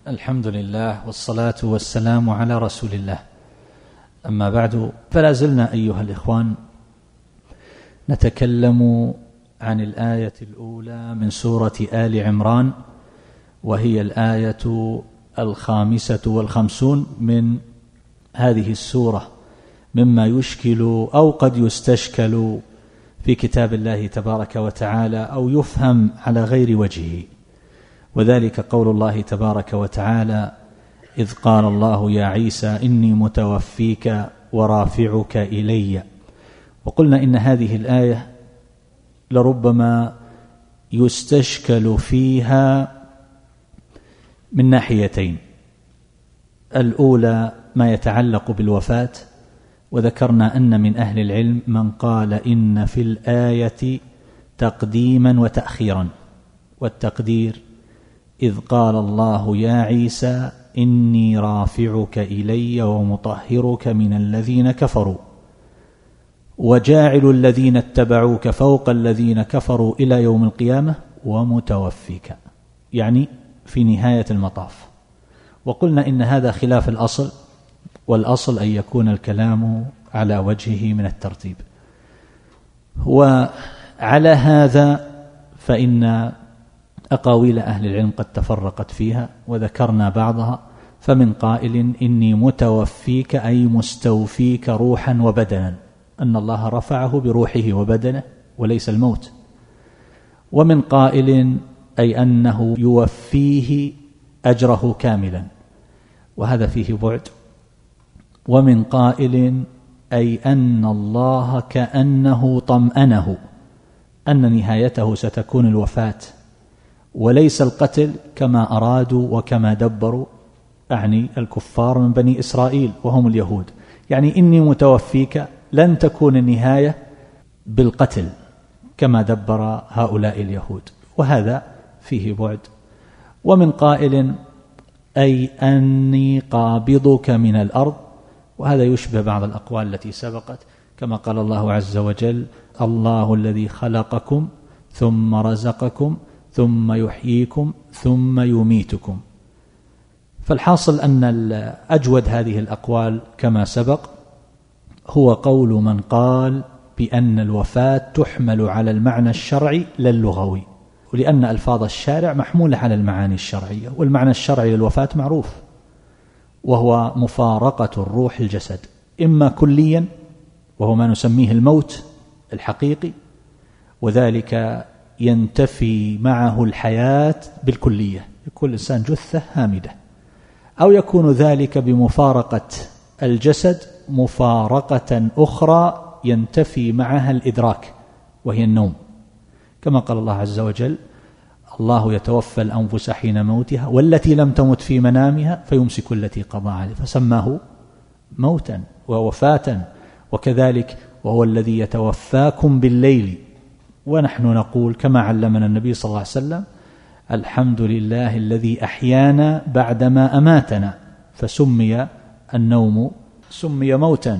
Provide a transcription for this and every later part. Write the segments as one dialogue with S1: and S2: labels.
S1: الحمد لله والصلاة والسلام على رسول الله. أما بعد، فلا زلنا أيها الإخوان نتكلم عن الآية الأولى من سورة آل عمران، وهي الآية 55 من هذه السورة، مما يشكل أو قد يستشكل في كتاب الله تبارك وتعالى أو يفهم على غير وجهه، وذلك قول الله تبارك وتعالى: إذ قال الله يا عيسى إني متوفيك ورافعك إلي. وقلنا إن هذه الآية لربما يستشكل فيها من ناحيتين: الأولى ما يتعلق بالوفاة، وذكرنا أن من أهل العلم من قال إن في الآية تقديما وتأخيرا، والتقدير إذ قال الله يا عيسى إني رافعك إلي ومطهرك من الذين كفروا وجاعل الذين اتبعوك فوق الذين كفروا إلى يوم القيامة ومتوفيك، يعني في نهاية المطاف. وقلنا إن هذا خلاف الأصل، والأصل أن يكون الكلام على وجهه من الترتيب. وعلى هذا فإن أقاويل أهل العلم قد تفرقت فيها، وذكرنا بعضها. فمن قائل إني متوفيك أي مستوفيك روحا وبدنا، أن الله رفعه بروحه وبدنه وليس الموت. ومن قائل أي أنه يوفيه أجره كاملا، وهذا فيه بعد. ومن قائل أي أن الله كأنه طمأنه أن نهايته ستكون الوفاة وليس القتل كما أرادوا وكما دبروا، أعني الكفار من بني إسرائيل وهم اليهود، يعني إني متوفيك لن تكون النهاية بالقتل كما دبر هؤلاء اليهود، وهذا فيه بعد. ومن قائل أي أني قابضك من الأرض، وهذا يشبه بعض الأقوال التي سبقت، كما قال الله عز وجل: الله الذي خلقكم ثم رزقكم ثم يحييكم ثم يميتكم. فالحاصل أن أجود هذه الأقوال كما سبق هو قول من قال بأن الوفاة تحمل على المعنى الشرعي لا اللغوي، ولأن ألفاظ الشارع محمولة على المعاني الشرعية، والمعنى الشرعي للوفاة معروف، وهو مفارقة الروح الجسد، إما كليا وهو ما نسميه الموت الحقيقي، وذلك ينتفي معه الحياة بالكلية، يكون الإنسان جثة هامدة، أو يكون ذلك بمفارقة الجسد مفارقة أخرى ينتفي معها الإدراك، وهي النوم، كما قال الله عز وجل: الله يتوفى الأنفس حين موتها والتي لم تمت في منامها فيمسك التي قضى عليها، فسماه موتا ووفاة. وكذلك وهو الذي يتوفاكم بالليل، ونحن نقول كما علمنا النبي صلى الله عليه وسلم: الحمد لله الذي أحيانا بعدما أماتنا، فسمي النوم سمي موتا،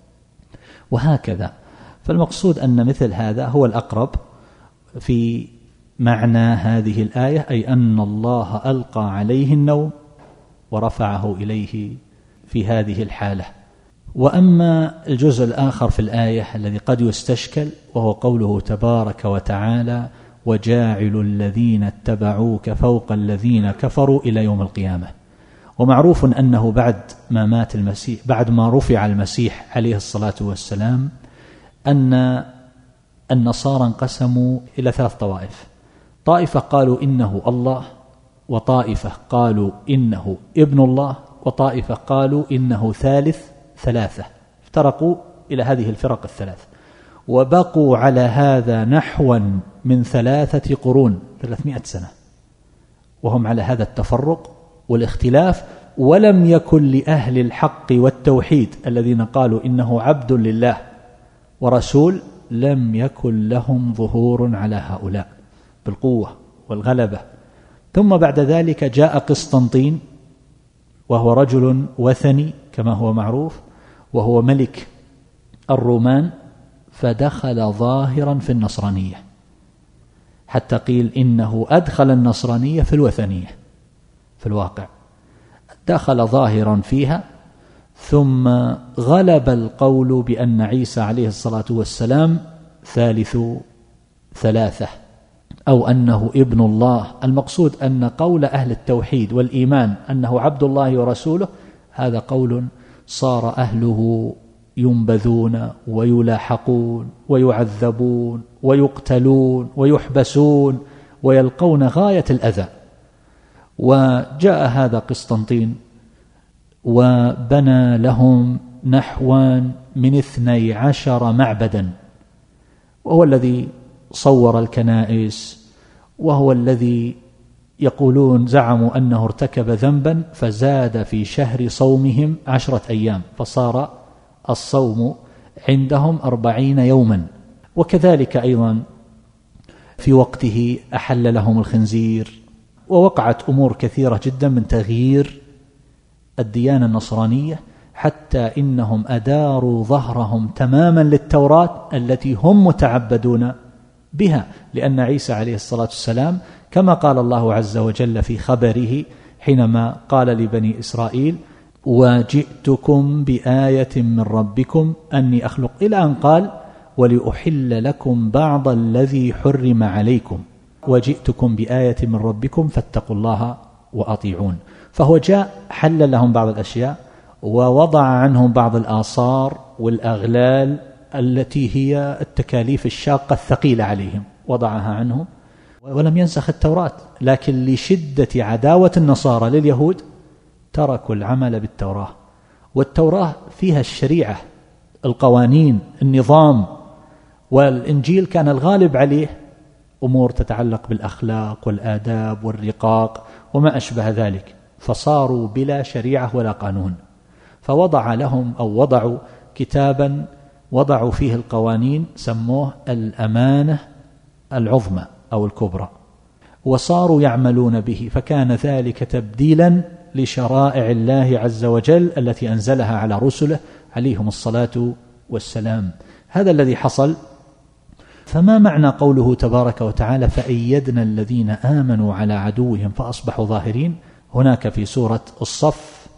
S1: وهكذا. فالمقصود أن مثل هذا هو الأقرب في معنى هذه الآية، أي أن الله ألقى عليه النوم ورفعه إليه في هذه الحالة. وأما الجزء الآخر في الآية الذي قد يستشكل، وهو قوله تبارك وتعالى: وجاعل الذين اتبعوك فوق الذين كفروا إلى يوم القيامة. ومعروف أنه بعد ما مات المسيح، بعد ما رفع المسيح عليه الصلاة والسلام، أن النصارى انقسموا إلى 3 طوائف: طائفة قالوا إنه الله، وطائفة قالوا إنه ابن الله، وطائفة قالوا إنه ثالث ثلاثة. افترقوا إلى هذه الفرق الثلاث، وبقوا على هذا نحوا من 3 قرون، 300 سنة، وهم على هذا التفرق والاختلاف. ولم يكن لأهل الحق والتوحيد الذين قالوا إنه عبد لله ورسول، لم يكن لهم ظهور على هؤلاء بالقوة والغلبة. ثم بعد ذلك جاء قسطنطين، وهو رجل وثني كما هو معروف، وهو ملك الرومان، فدخل ظاهرا في النصرانية، حتى قيل إنه أدخل النصرانية في الوثنية في الواقع، دخل ظاهرا فيها، ثم غلب القول بأن عيسى عليه الصلاة والسلام ثالث ثلاثة أو أنه ابن الله. المقصود أن قول أهل التوحيد والإيمان أنه عبد الله ورسوله هذا قول صار أهله ينبذون ويلاحقون ويعذبون ويقتلون ويحبسون ويلقون غاية الأذى. وجاء هذا قسطنطين وبنى لهم نحو من 12 معبدا، وهو الذي صور الكنائس، وهو الذي يقولون زعموا أنه ارتكب ذنبا فزاد في شهر صومهم 10 أيام، فصار الصوم عندهم 40 يوما. وكذلك أيضا في وقته أحل لهم الخنزير، ووقعت أمور كثيرة جدا من تغيير الديانة النصرانية، حتى إنهم أداروا ظهرهم تماما للتوراة التي هم متعبدون بها، لأن عيسى عليه الصلاة والسلام كما قال الله عز وجل في خبره حينما قال لبني إسرائيل: وجئتكم بآية من ربكم أني أخلق، إلى أن قال: ولأحل لكم بعض الذي حرم عليكم، وجئتكم بآية من ربكم فاتقوا الله وأطيعون. فهو جاء حل لهم بعض الأشياء، ووضع عنهم بعض الآثار والأغلال التي هي التكاليف الشاقة الثقيلة عليهم، وضعها عنهم، ولم ينسخ التوراة. لكن لشدة عداوة النصارى لليهود تركوا العمل بالتوراة، والتوراة فيها الشريعة، القوانين، النظام، والإنجيل كان الغالب عليه أمور تتعلق بالأخلاق والآداب والرقاق وما أشبه ذلك، فصاروا بلا شريعة ولا قانون. فوضع لهم أو وضعوا كتابا وضعوا فيه القوانين، سموه الأمانة العظمى أو الكبرى، وصاروا يعملون به، فكان ذلك تبديلا لشرائع الله عز وجل التي أنزلها على رسله عليهم الصلاة والسلام. هذا الذي حصل. فما معنى قوله تبارك وتعالى: فأيدنا الذين آمنوا على عدوهم فأصبحوا ظاهرين؟ هناك في سورة الصف،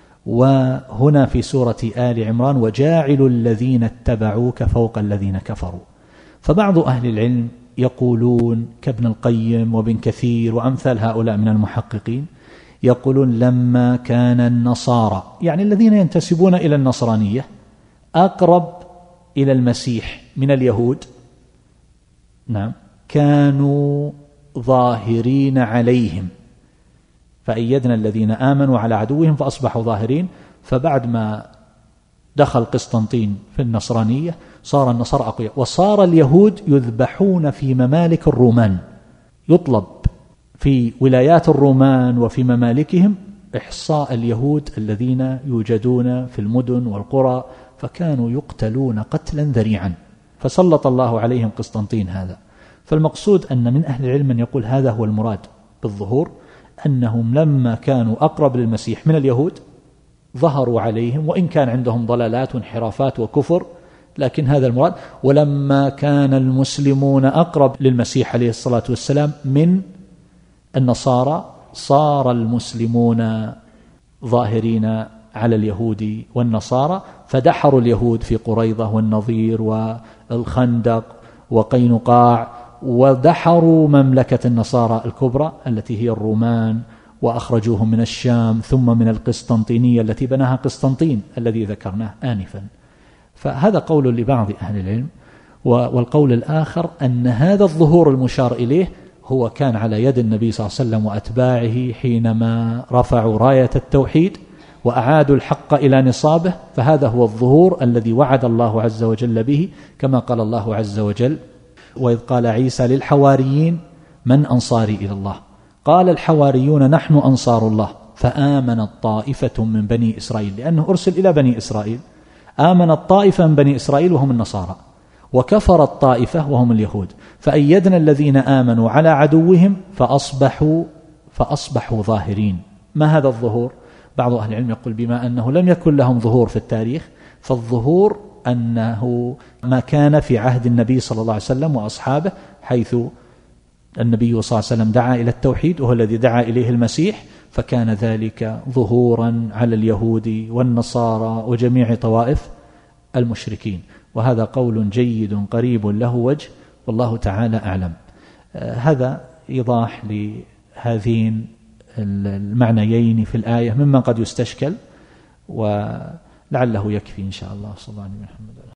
S1: وهنا في سورة آل عمران: وجاعل الذين اتبعوك فوق الذين كفروا. فبعض أهل العلم يقولون كابن القيم وابن كثير وأمثال هؤلاء من المحققين، يقولون لما كان النصارى، يعني الذين ينتسبون إلى النصرانية، أقرب إلى المسيح من اليهود، نعم، كانوا ظاهرين عليهم، فأيدنا الذين آمنوا على عدوهم فأصبحوا ظاهرين. فبعد ما دخل قسطنطين في النصرانية صار النصارى أقوياء، وصار اليهود يذبحون في ممالك الرومان، يطلب في ولايات الرومان وفي ممالكهم إحصاء اليهود الذين يوجدون في المدن والقرى، فكانوا يقتلون قتلا ذريعا، فسلط الله عليهم قسطنطين هذا. فالمقصود أن من أهل العلم من يقول هذا هو المراد بالظهور، أنهم لما كانوا أقرب للمسيح من اليهود ظهروا عليهم، وإن كان عندهم ضلالات وانحرافات وكفر، لكن هذا المراد. ولما كان المسلمون أقرب للمسيح عليه الصلاة والسلام من النصارى صار المسلمون ظاهرين على اليهود والنصارى، فدحروا اليهود في قريظة والنظير والخندق وقينقاع، ودحروا مملكة النصارى الكبرى التي هي الرومان، وأخرجوهم من الشام ثم من القسطنطينية التي بناها قسطنطين الذي ذكرناه آنفا. فهذا قول لبعض أهل العلم. والقول الآخر أن هذا الظهور المشار إليه هو كان على يد النبي صلى الله عليه وسلم وأتباعه حينما رفعوا راية التوحيد وأعادوا الحق إلى نصابه، فهذا هو الظهور الذي وعد الله عز وجل به، كما قال الله عز وجل: وإذ قال عيسى للحواريين من أنصاري إلى الله؟ قال الحواريون نحن أنصار الله، فآمنت طائفة من بني إسرائيل، لأنه أرسل إلى بني إسرائيل. آمنت طائفة من بني إسرائيل وهم النصارى، وكفرت طائفة وهم اليهود، فأيدنا الذين آمنوا على عدوهم فأصبحوا ظاهرين. ما هذا الظهور؟ بعض أهل العلم يقول بما أنه لم يكن لهم ظهور في التاريخ، فالظهور أنه ما كان في عهد النبي صلى الله عليه وسلم وأصحابه، حيث النبي صلى الله عليه وسلم دعا إلى التوحيد وهو الذي دعا إليه المسيح، فكان ذلك ظهورا على اليهود والنصارى وجميع طوائف المشركين، وهذا قول جيد قريب له وجه والله تعالى أعلم. هذا إيضاح لهذين المعنيين في الآية مما قد يستشكل، ولعله يكفي إن شاء الله. صلى الله عليه وسلم.